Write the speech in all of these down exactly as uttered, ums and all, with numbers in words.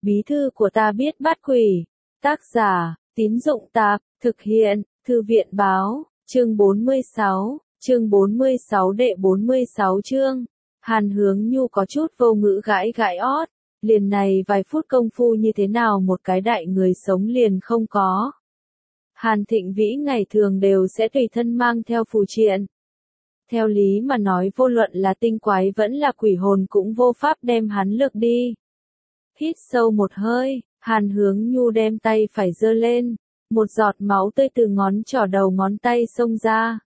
Bí thư của ta biết bắt quỷ. Tác giả, Tín Dụng Tạp, thực hiện, Thư viện Báo, chương bốn mươi sáu, chương bốn mươi sáu đệ bốn mươi sáu chương. Hàn Hướng Nhu có chút vô ngữ gãi gãi ót, liền này vài phút công phu như thế nào một cái đại người sống liền không có. Hàn Thịnh Vĩ ngày thường đều sẽ tùy thân mang theo phù triện. Theo lý mà nói vô luận là tinh quái vẫn là quỷ hồn cũng vô pháp đem hắn lược đi. Hít sâu một hơi, Hàn Hướng Nhu đem tay phải giơ lên, một giọt máu tươi từ ngón trỏ đầu ngón tay xông ra.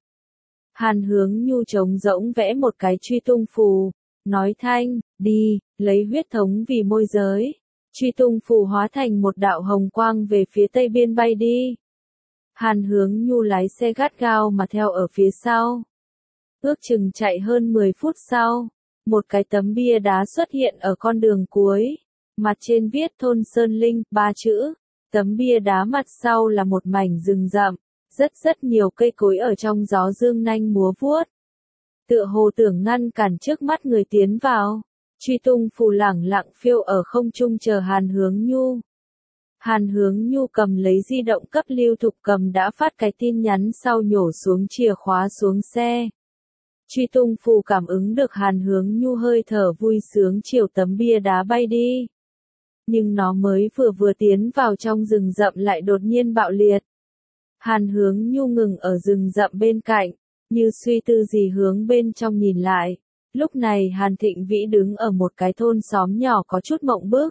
Hàn Hướng Nhu trống rỗng vẽ một cái truy tung phù, nói thanh, đi, lấy huyết thống vì môi giới. Truy tung phù hóa thành một đạo hồng quang về phía tây biên bay đi. Hàn Hướng Nhu lái xe gắt gao mà theo ở phía sau. Ước chừng chạy hơn mười phút sau, một cái tấm bia đá xuất hiện ở con đường cuối, mặt trên viết thôn Sơn Linh, ba chữ. Tấm bia đá mặt sau là một mảnh rừng rậm, rất rất nhiều cây cối ở trong gió dương nanh múa vuốt. Tựa hồ tưởng ngăn cản trước mắt người tiến vào, truy tung phù lẳng lặng phiêu ở không trung chờ Hàn Hướng Nhu. Hàn Hướng Nhu cầm lấy di động cấp Lưu Thục Cầm đã phát cái tin nhắn sau nhổ xuống chìa khóa xuống xe. Truy tung phù cảm ứng được Hàn Hướng Nhu hơi thở vui sướng chiều tấm bia đá bay đi. Nhưng nó mới vừa vừa tiến vào trong rừng rậm lại đột nhiên bạo liệt. Hàn Hướng Nhu ngừng ở rừng rậm bên cạnh, như suy tư gì hướng bên trong nhìn lại. Lúc này Hàn Thịnh Vĩ đứng ở một cái thôn xóm nhỏ có chút mộng bức.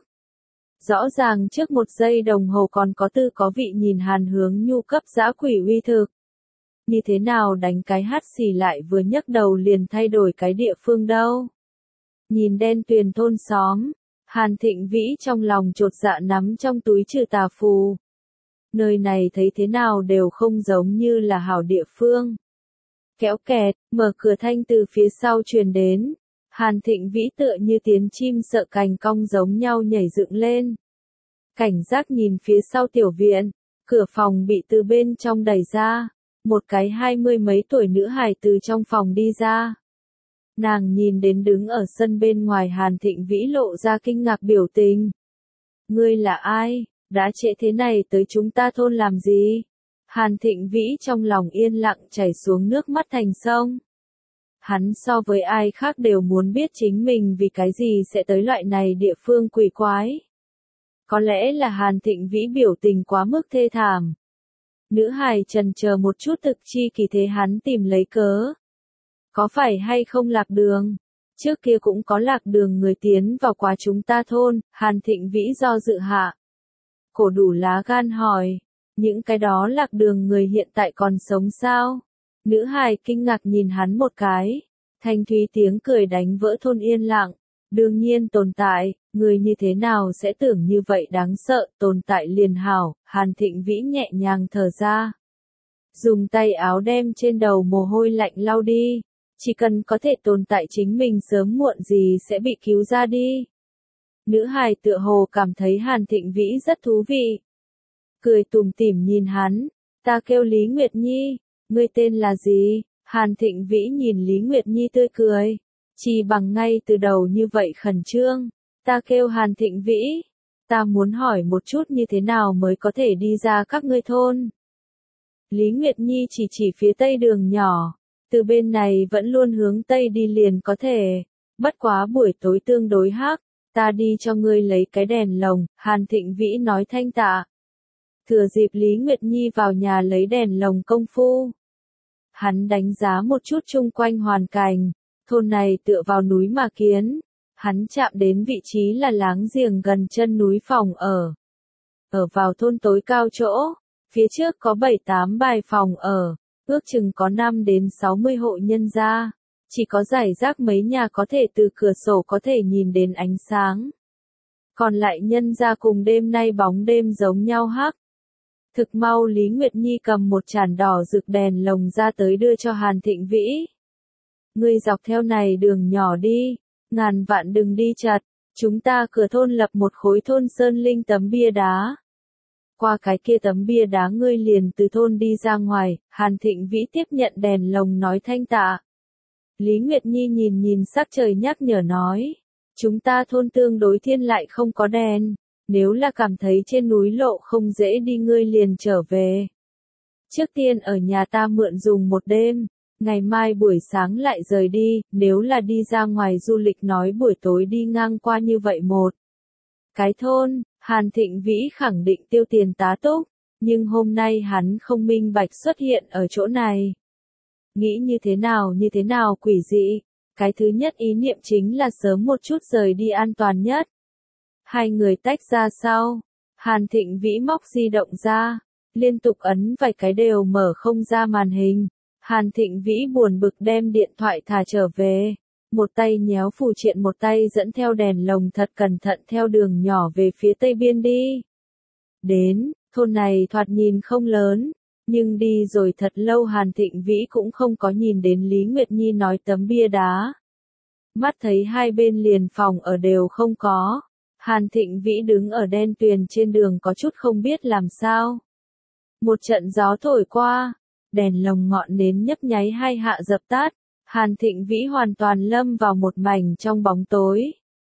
Rõ ràng trước một giây đồng hồ còn có tư có vị nhìn Hàn Hướng Nhu cấp dã quỷ uy thực. Như thế nào đánh cái hắt xì lại vừa nhấc đầu liền thay đổi cái địa phương đâu. Nhìn đen tuyền thôn xóm, Hàn Thịnh Vĩ trong lòng chột dạ nắm trong túi trừ tà phù. Nơi này thấy thế nào đều không giống như là hảo địa phương. Kéo kẹt, mở cửa thanh từ phía sau truyền đến. Hàn Thịnh Vĩ tựa như tiến chim sợ cành cong giống nhau nhảy dựng lên. Cảnh giác nhìn phía sau tiểu viện, cửa phòng bị từ bên trong đẩy ra. Một cái hai mươi mấy tuổi nữ hài từ trong phòng đi ra. Nàng nhìn đến đứng ở sân bên ngoài Hàn Thịnh Vĩ lộ ra kinh ngạc biểu tình. Ngươi là ai, đã trễ thế này tới chúng ta thôn làm gì? Hàn Thịnh Vĩ trong lòng yên lặng chảy xuống nước mắt thành sông. Hắn so với ai khác đều muốn biết chính mình vì cái gì sẽ tới loại này địa phương quỷ quái. Có lẽ là Hàn Thịnh Vĩ biểu tình quá mức thê thảm. Nữ hài chần chờ một chút thực chi kỳ thế hắn tìm lấy cớ. Có phải hay không lạc đường? Trước kia cũng có lạc đường người tiến vào quá chúng ta thôn, Hàn Thịnh Vĩ do dự hạ. Cổ đủ lá gan hỏi, những cái đó lạc đường người hiện tại còn sống sao? Nữ hài kinh ngạc nhìn hắn một cái, thanh thúy tiếng cười đánh vỡ thôn yên lặng. Đương nhiên tồn tại, người như thế nào sẽ tưởng như vậy đáng sợ, tồn tại liền hảo, Hàn Thịnh Vĩ nhẹ nhàng thở ra. Dùng tay áo đem trên đầu mồ hôi lạnh lau đi, chỉ cần có thể tồn tại chính mình sớm muộn gì sẽ bị cứu ra đi. Nữ hài tựa hồ cảm thấy Hàn Thịnh Vĩ rất thú vị. Cười tủm tỉm nhìn hắn, ta kêu Lý Nguyệt Nhi, ngươi tên là gì? Hàn Thịnh Vĩ nhìn Lý Nguyệt Nhi tươi cười. Chỉ bằng ngay từ đầu như vậy khẩn trương, ta kêu Hàn Thịnh Vĩ, ta muốn hỏi một chút như thế nào mới có thể đi ra các ngươi thôn. Lý Nguyệt Nhi chỉ chỉ phía tây đường nhỏ, từ bên này vẫn luôn hướng tây đi liền có thể, bất quá buổi tối tương đối hắc, ta đi cho ngươi lấy cái đèn lồng, Hàn Thịnh Vĩ nói thanh tạ. Thừa dịp Lý Nguyệt Nhi vào nhà lấy đèn lồng công phu. Hắn đánh giá một chút chung quanh hoàn cảnh. Thôn này tựa vào núi mà kiến, hắn chạm đến vị trí là láng giềng gần chân núi phòng ở. Ở vào thôn tối cao chỗ, phía trước có bảy tám bài phòng ở, ước chừng có năm đến sáu mươi hộ nhân gia, chỉ có rải rác mấy nhà có thể từ cửa sổ có thể nhìn đến ánh sáng. Còn lại nhân gia cùng đêm nay bóng đêm giống nhau hắc. Thực mau Lý Nguyệt Nhi cầm một chản đỏ rực đèn lồng ra tới đưa cho Hàn Thịnh Vĩ. Ngươi dọc theo này đường nhỏ đi, ngàn vạn đừng đi chặt, chúng ta cửa thôn lập một khối thôn Sơn Linh tấm bia đá. Qua cái kia tấm bia đá ngươi liền từ thôn đi ra ngoài, Hàn Thịnh Vĩ tiếp nhận đèn lồng nói thanh tạ. Lý Nguyệt Nhi nhìn nhìn sắc trời nhắc nhở nói, chúng ta thôn tương đối thiên lại không có đèn, Nếu là cảm thấy trên núi lộ không dễ đi ngươi liền trở về. Trước tiên ở nhà ta mượn dùng một đêm, ngày mai buổi sáng lại rời đi, nếu là đi ra ngoài du lịch nói buổi tối đi ngang qua như vậy một cái thôn, Hàn Thịnh Vĩ khẳng định tiêu tiền tá túc, nhưng hôm nay hắn không minh bạch xuất hiện ở chỗ này. Nghĩ như thế nào như thế nào quỷ dị, cái thứ nhất ý niệm chính là sớm một chút rời đi an toàn nhất. Hai người tách ra sau, Hàn Thịnh Vĩ móc di động ra, liên tục ấn vài cái đều mở không ra màn hình. Hàn Thịnh Vĩ buồn bực đem điện thoại thả trở về, một tay nhéo phù triện một tay dẫn theo đèn lồng thật cẩn thận theo đường nhỏ về phía tây biên đi. Đến, thôn này thoạt nhìn không lớn, nhưng đi rồi thật lâu Hàn Thịnh Vĩ cũng không có nhìn đến Lý Nguyệt Nhi nói tấm bia đá. Mắt thấy hai bên liền phòng ở đều không có, Hàn Thịnh Vĩ đứng ở đen tuyền trên đường có chút không biết làm sao. Một trận gió thổi qua, đèn lồng ngọn nến nhấp nháy hai hạ dập tắt, Hàn Thịnh Vĩ hoàn toàn lâm vào một mảnh trong bóng tối.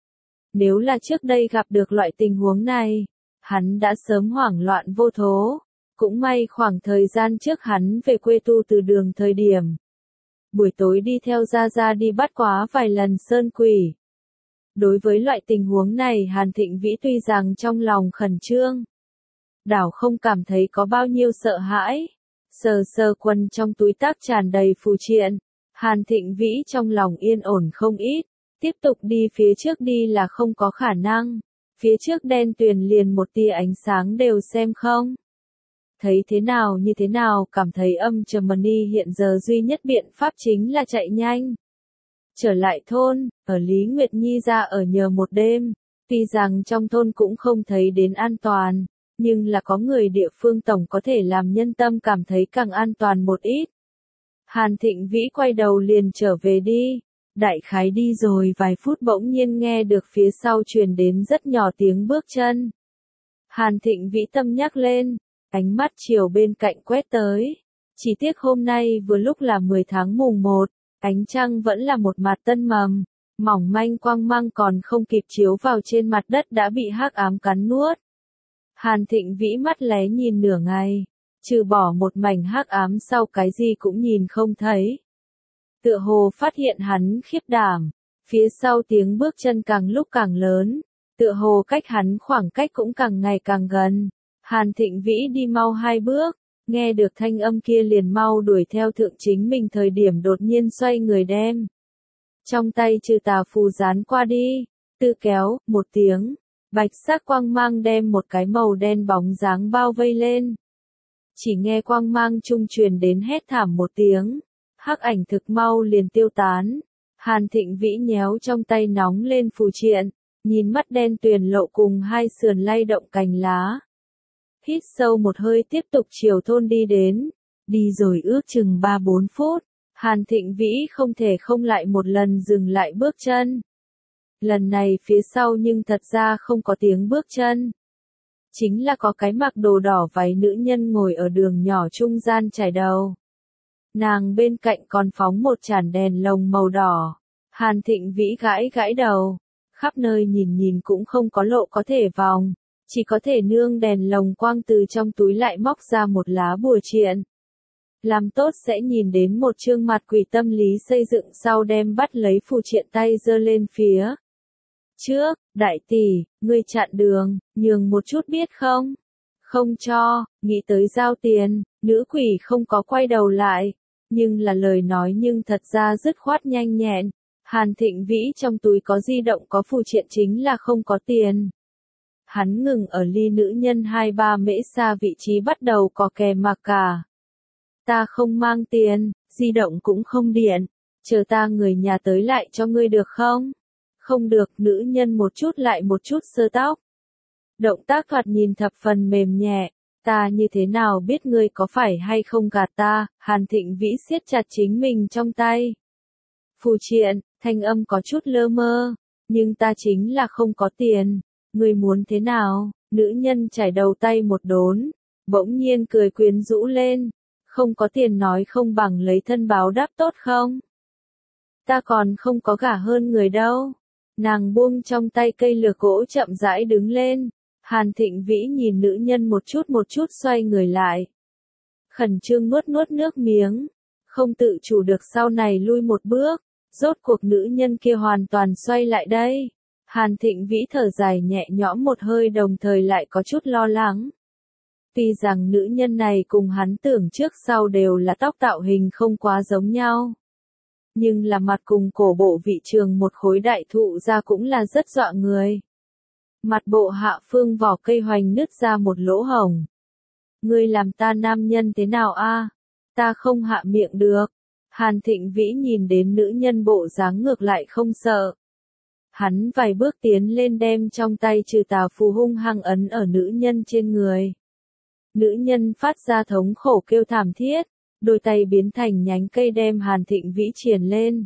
Nếu là trước đây gặp được loại tình huống này, hắn đã sớm hoảng loạn vô thố. Cũng may khoảng thời gian trước hắn về quê tu từ đường thời điểm. Buổi tối đi theo Gia Gia đi bắt quá vài lần sơn quỷ. Đối với loại tình huống này Hàn Thịnh Vĩ tuy rằng trong lòng khẩn trương, đảo không cảm thấy có bao nhiêu sợ hãi. Sờ sờ quần trong túi tác tràn đầy phù triện, Hàn Thịnh Vĩ trong lòng yên ổn không ít, tiếp tục đi phía trước đi là không có khả năng, phía trước đen tuyền liền một tia ánh sáng đều xem không. Thấy thế nào như thế nào cảm thấy âm trầm mani hiện giờ duy nhất biện pháp chính là chạy nhanh. Trở lại thôn, ở Lý Nguyệt Nhi ra ở nhờ một đêm, tuy rằng trong thôn cũng không thấy đến an toàn. Nhưng là có người địa phương tổng có thể làm nhân tâm cảm thấy càng an toàn một ít. Hàn Thịnh Vĩ quay đầu liền trở về đi. Đại khái đi rồi vài phút bỗng nhiên nghe được phía sau truyền đến rất nhỏ tiếng bước chân. Hàn Thịnh Vĩ tâm nhắc lên, ánh mắt chiều bên cạnh quét tới. Chỉ tiếc hôm nay vừa lúc là mười tháng mùng một, ánh trăng vẫn là một mặt tân mầm, mỏng manh quang mang còn không kịp chiếu vào trên mặt đất đã bị hắc ám cắn nuốt. Hàn Thịnh Vĩ mắt lé nhìn nửa ngày, trừ bỏ một mảnh hắc ám sau cái gì cũng nhìn không thấy. Tựa hồ phát hiện hắn khiếp đảm, phía sau tiếng bước chân càng lúc càng lớn, tựa hồ cách hắn khoảng cách cũng càng ngày càng gần. Hàn Thịnh Vĩ đi mau hai bước, nghe được thanh âm kia liền mau đuổi theo thượng chính mình thời điểm đột nhiên xoay người đem. Trong tay trừ tà phù dán qua đi, tư kéo, một tiếng. Bạch sắc quang mang đem một cái màu đen bóng dáng bao vây lên. Chỉ nghe quang mang trung truyền đến hét thảm một tiếng, hắc ảnh thực mau liền tiêu tán. Hàn Thịnh Vĩ nhéo trong tay nóng lên phù triện, nhìn mắt đen tuyền lộ cùng hai sườn lay động cành lá. Hít sâu một hơi tiếp tục chiều thôn đi đến, đi rồi ước chừng ba bốn phút, Hàn Thịnh Vĩ không thể không lại một lần dừng lại bước chân. Lần này phía sau nhưng thật ra không có tiếng bước chân. Chính là có cái mặc đồ đỏ váy nữ nhân ngồi ở đường nhỏ trung gian trải đầu. Nàng bên cạnh còn phóng một chản đèn lồng màu đỏ. Hàn Thịnh Vĩ gãi gãi đầu. Khắp nơi nhìn nhìn cũng không có lộ có thể vòng. Chỉ có thể nương đèn lồng quang từ trong túi lại móc ra một lá bùa triện. Làm tốt sẽ nhìn đến một chương mặt quỷ tâm lý xây dựng sau đem bắt lấy phù triện tay giơ lên phía trước, đại tỷ, ngươi chặn đường, nhường một chút biết không? Không cho, nghĩ tới giao tiền, nữ quỷ không có quay đầu lại, nhưng là lời nói nhưng thật ra dứt khoát nhanh nhẹn. Hàn Thịnh Vĩ trong túi có di động có phù triện chính là không có tiền. Hắn ngừng ở ly nữ nhân hai ba mễ xa vị trí bắt đầu có kè mà cả. Ta không mang tiền, di động cũng không điện, chờ ta người nhà tới lại cho ngươi được không? Không được, nữ nhân một chút lại một chút sơ tóc. Động tác thoạt nhìn thập phần mềm nhẹ, ta như thế nào biết ngươi có phải hay không gạt ta? Hàn Thịnh Vĩ siết chặt chính mình trong tay. Phù triện, thanh âm có chút lơ mơ, nhưng ta chính là không có tiền, ngươi muốn thế nào? Nữ nhân chải đầu tay một đốn, bỗng nhiên cười quyến rũ lên, không có tiền nói không bằng lấy thân báo đáp tốt không? Ta còn không có gả hơn người đâu. Nàng buông trong tay cây lược gỗ chậm rãi đứng lên, Hàn Thịnh Vĩ nhìn nữ nhân một chút một chút xoay người lại. Khẩn trương nuốt nuốt nước miếng. Không tự chủ được sau này lui một bước. Rốt cuộc nữ nhân kia hoàn toàn xoay lại đây. Hàn Thịnh Vĩ thở dài nhẹ nhõm một hơi đồng thời lại có chút lo lắng. Tuy rằng nữ nhân này cùng hắn tưởng trước sau đều là tóc tạo hình không quá giống nhau. Nhưng là mặt cùng cổ bộ vị trường một khối đại thụ ra cũng là rất dọa người. Mặt bộ hạ phương vỏ cây hoành nứt ra một lỗ hổng. Ngươi làm ta nam nhân thế nào a? Ta không hạ miệng được. Hàn Thịnh Vĩ nhìn đến nữ nhân bộ dáng ngược lại không sợ. Hắn vài bước tiến lên đem trong tay trừ tà phù hung hăng ấn ở nữ nhân trên người. Nữ nhân phát ra thống khổ kêu thảm thiết, đôi tay biến thành nhánh cây đem Hàn Thịnh Vĩ triển lên.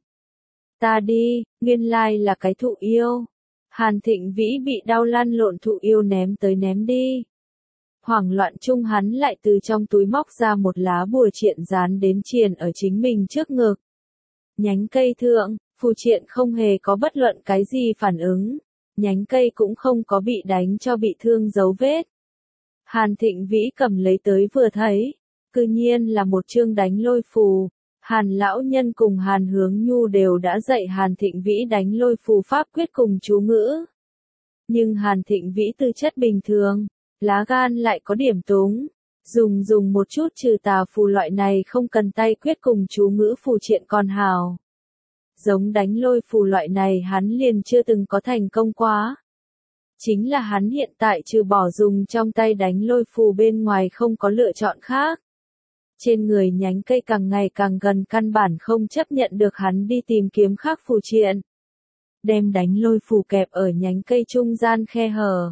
Ta đi, nguyên lai là cái thụ yêu. Hàn Thịnh Vĩ bị đau lăn lộn thụ yêu ném tới ném đi. Hoảng loạn chung hắn lại từ trong túi móc ra một lá bùa triện dán đến triền ở chính mình trước ngực. Nhánh cây thượng, phù triện không hề có bất luận cái gì phản ứng. Nhánh cây cũng không có bị đánh cho bị thương dấu vết. Hàn Thịnh Vĩ cầm lấy tới vừa thấy, cư nhiên là một chương đánh lôi phù. Hàn lão nhân cùng Hàn Hướng Nhu đều đã dạy Hàn Thịnh Vĩ đánh lôi phù pháp quyết cùng chú ngữ. Nhưng Hàn Thịnh Vĩ tư chất bình thường, lá gan lại có điểm túng. Dùng dùng một chút trừ tà phù loại này không cần tay quyết cùng chú ngữ phù triện còn hào. Giống đánh lôi phù loại này hắn liền chưa từng có thành công quá. Chính là hắn hiện tại trừ bỏ dùng trong tay đánh lôi phù bên ngoài không có lựa chọn khác. Trên người nhánh cây càng ngày càng gần căn bản không chấp nhận được hắn đi tìm kiếm khác phù triện. Đem đánh lôi phù kẹp ở nhánh cây trung gian khe hở.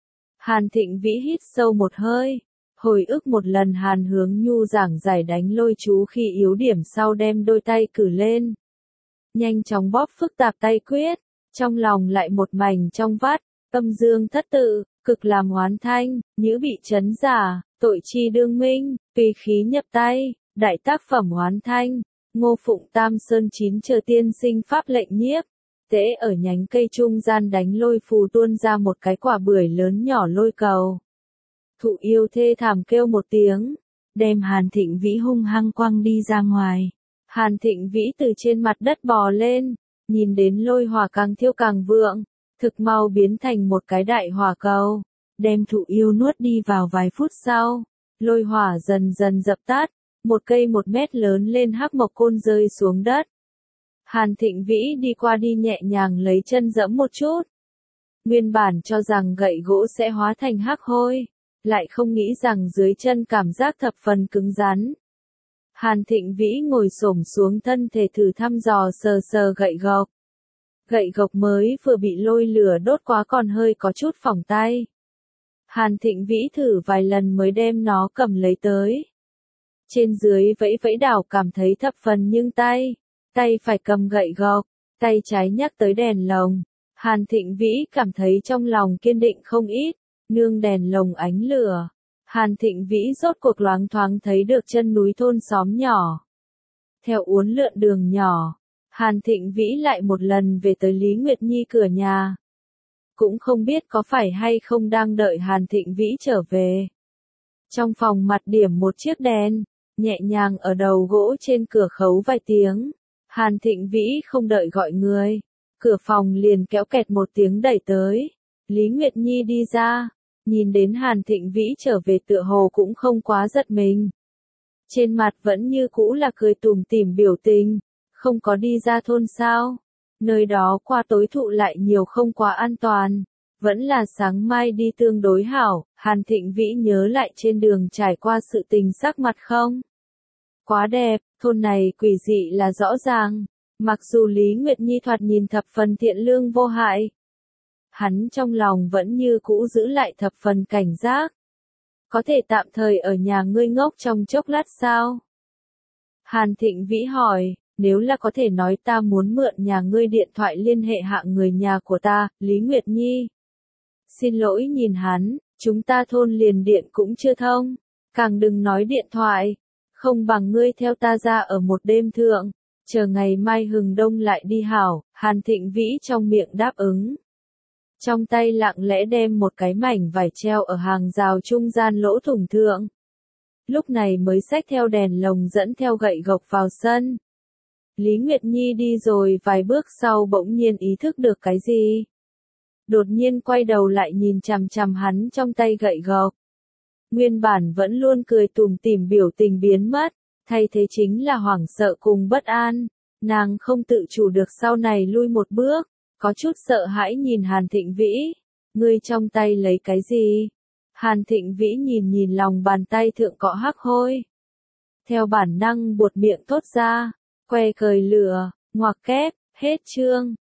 Hàn Thịnh Vĩ hít sâu một hơi. Hồi ức một lần Hàn Hướng Nhu giảng giải đánh lôi chú khi yếu điểm sau đem đôi tay cử lên. Nhanh chóng bóp phức tạp tay quyết. Trong lòng lại một mảnh trong vắt. Âm dương thất tự, cực làm hoán thanh, nhữ bị chấn giả, tội chi đương minh, tùy khí nhập tay, đại tác phẩm hoán thanh, Ngô Phụng Tam Sơn chín chờ tiên sinh pháp lệnh nhiếp. Tế ở nhánh cây trung gian đánh lôi phù tuôn ra một cái quả bưởi lớn nhỏ lôi cầu. Thụ yêu thê thảm kêu một tiếng, đem Hàn Thịnh Vĩ hung hăng quăng đi ra ngoài. Hàn Thịnh Vĩ từ trên mặt đất bò lên, nhìn đến lôi hỏa càng thiêu càng vượng. Thực mau biến thành một cái đại hỏa cầu, đem thụ yêu nuốt đi vào vài phút sau, lôi hỏa dần dần dập tắt, một cây một mét lớn lên hắc mộc côn rơi xuống đất. Hàn Thịnh Vĩ đi qua đi nhẹ nhàng lấy chân dẫm một chút. Nguyên bản cho rằng gậy gỗ sẽ hóa thành hắc hôi, lại không nghĩ rằng dưới chân cảm giác thập phần cứng rắn. Hàn Thịnh Vĩ ngồi xổm xuống thân thể thử thăm dò sờ sờ gậy gộc. Gậy gộc mới vừa bị lôi lửa đốt quá còn hơi có chút phỏng tay. Hàn Thịnh Vĩ thử vài lần mới đem nó cầm lấy tới. Trên dưới vẫy vẫy đảo cảm thấy thập phần nhưng tay. Tay phải cầm gậy gộc, tay trái nhắc tới đèn lồng. Hàn Thịnh Vĩ cảm thấy trong lòng kiên định không ít, nương đèn lồng ánh lửa. Hàn Thịnh Vĩ rốt cuộc loáng thoáng thấy được chân núi thôn xóm nhỏ. Theo uốn lượn đường nhỏ. Hàn Thịnh Vĩ lại một lần về tới Lý Nguyệt Nhi cửa nhà. Cũng không biết có phải hay không đang đợi Hàn Thịnh Vĩ trở về. Trong phòng mặt điểm một chiếc đèn, nhẹ nhàng ở đầu gỗ trên cửa khấu vài tiếng. Hàn Thịnh Vĩ không đợi gọi người. Cửa phòng liền kéo kẹt một tiếng đẩy tới. Lý Nguyệt Nhi đi ra, nhìn đến Hàn Thịnh Vĩ trở về tựa hồ cũng không quá giật mình. Trên mặt vẫn như cũ là cười tủm tỉm biểu tình. Không có đi ra thôn sao? Nơi đó qua tối thụ lại nhiều không quá an toàn. Vẫn là sáng mai đi tương đối hảo. Hàn Thịnh Vĩ nhớ lại trên đường trải qua sự tình sắc mặt không? Quá đẹp, thôn này quỷ dị là rõ ràng. Mặc dù Lý Nguyệt Nhi thoạt nhìn thập phần thiện lương vô hại. Hắn trong lòng vẫn như cũ giữ lại thập phần cảnh giác. Có thể tạm thời ở nhà ngươi ngốc trong chốc lát sao? Hàn Thịnh Vĩ hỏi. Nếu là có thể nói ta muốn mượn nhà ngươi điện thoại liên hệ hạ người nhà của ta, Lý Nguyệt Nhi. Xin lỗi nhìn hắn, chúng ta thôn liền điện cũng chưa thông, càng đừng nói điện thoại, không bằng ngươi theo ta ra ở một đêm thượng, chờ ngày mai hừng đông lại đi hảo, Hàn Thịnh Vĩ trong miệng đáp ứng. trong tay lặng lẽ đem một cái mảnh vải treo ở hàng rào trung gian lỗ thủng thượng. Lúc này mới xách theo đèn lồng dẫn theo gậy gộc vào sân. Lý Nguyệt Nhi đi rồi vài bước sau bỗng nhiên ý thức được cái gì. Đột nhiên quay đầu lại nhìn chằm chằm hắn trong tay gậy gộc. Nguyên bản vẫn luôn cười tủm tỉm biểu tình biến mất, thay thế chính là hoảng sợ cùng bất an. Nàng không tự chủ được sau này lui một bước, có chút sợ hãi nhìn Hàn Thịnh Vĩ. Ngươi trong tay lấy cái gì? Hàn Thịnh Vĩ nhìn nhìn lòng bàn tay thượng cọ hắc hôi. Theo bản năng buột miệng thốt ra, que cời lửa, ngoặc kép, hết chương.